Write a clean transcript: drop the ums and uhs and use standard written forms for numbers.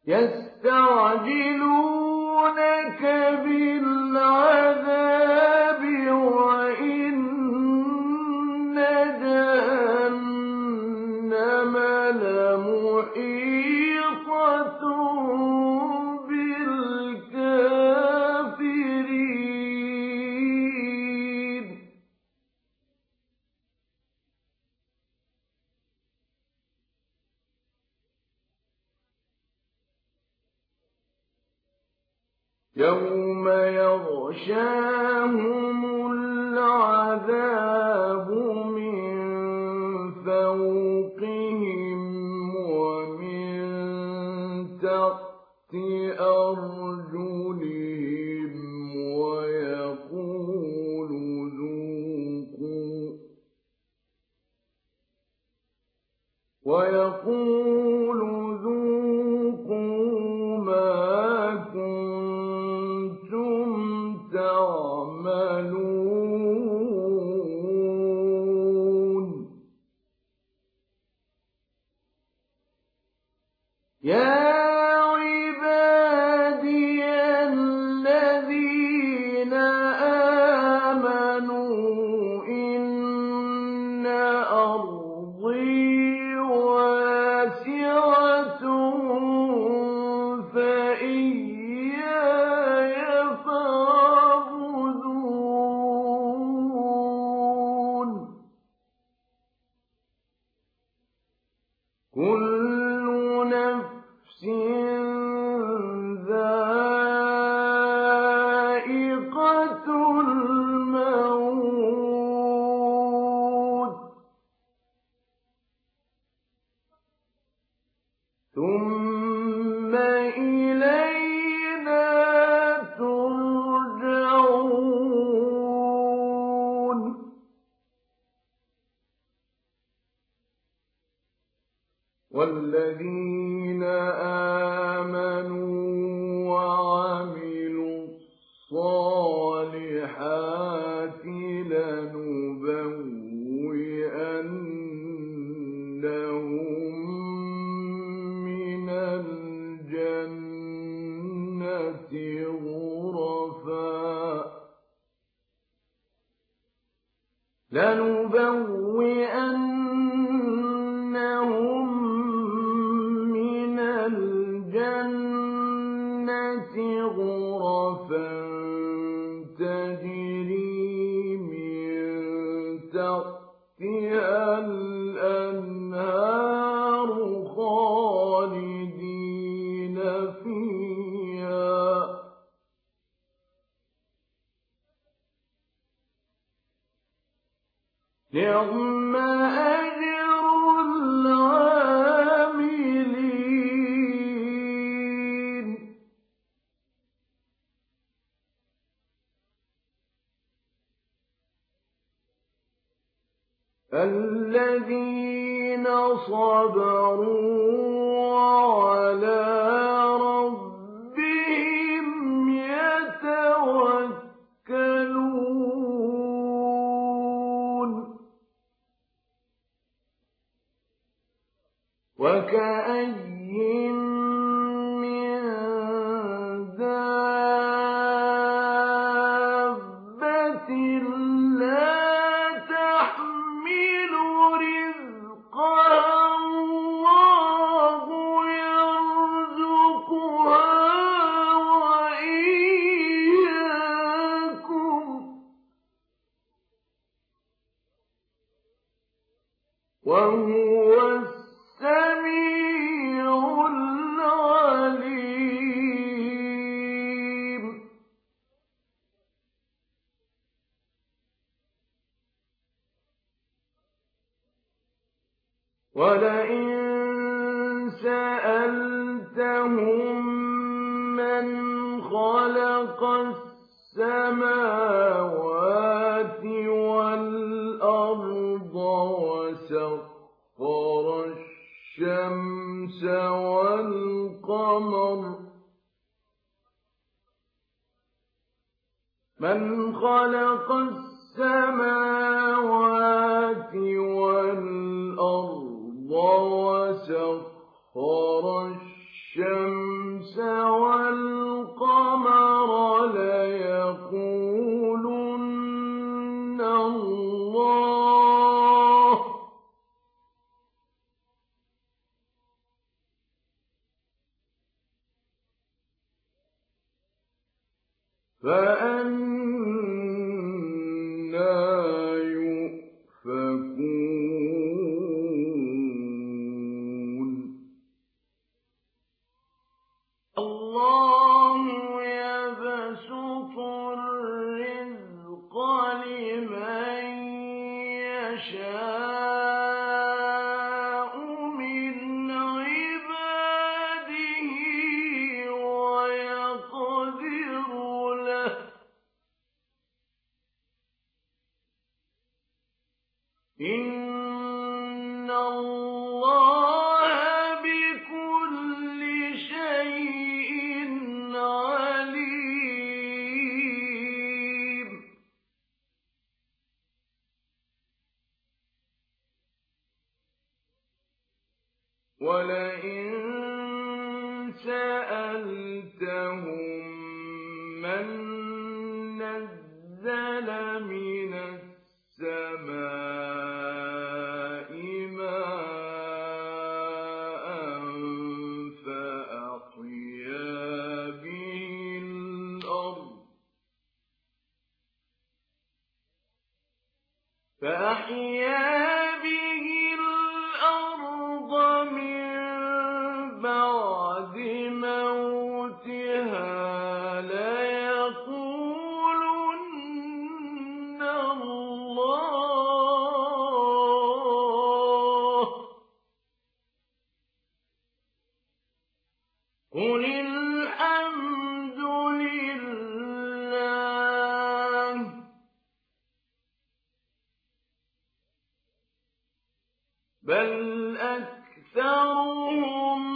يستعجلونك بالعذاب وإن جهنم لمحيطة بالكافرين يوم يغشاهم العذاب من فوقهم ومن تحت أرجلهم ويقول ذوقوا ما كنتم تعملون يا عبادي الذين آمنوا إن أرضي واسعة فإياي فاعبدون كل نفس ذائقة الموت ثم إلينا ترجعون والذين آمنوا وعملوا الصالحات لنبوئنهم من الجنة غرفا تجري من تحتها الأنهار خالدين فيها نعم أجر العاملين الذين صبروا وعلى ربهم يتوكلون وكأين من دابة لا تحمل رزقها الله يرزقها وإياكم وهو السميع العليم ولئن سألتهم من خلق السماوات والأرض وسخر الشمس والقمر من خلق السماوات والأرض وسخر الشمس الشمس والقمر ليقولن الله فأنى يؤفكون الله يبسط الرزق لمن يشاء من عباده ويقدر له إن الله بكل شيء عليم ولئن سألتهم من نزل من السماء ماء فأحيا به الأرض من بعد موتها ليقولن الله قل الحمد لله بل أكثرهم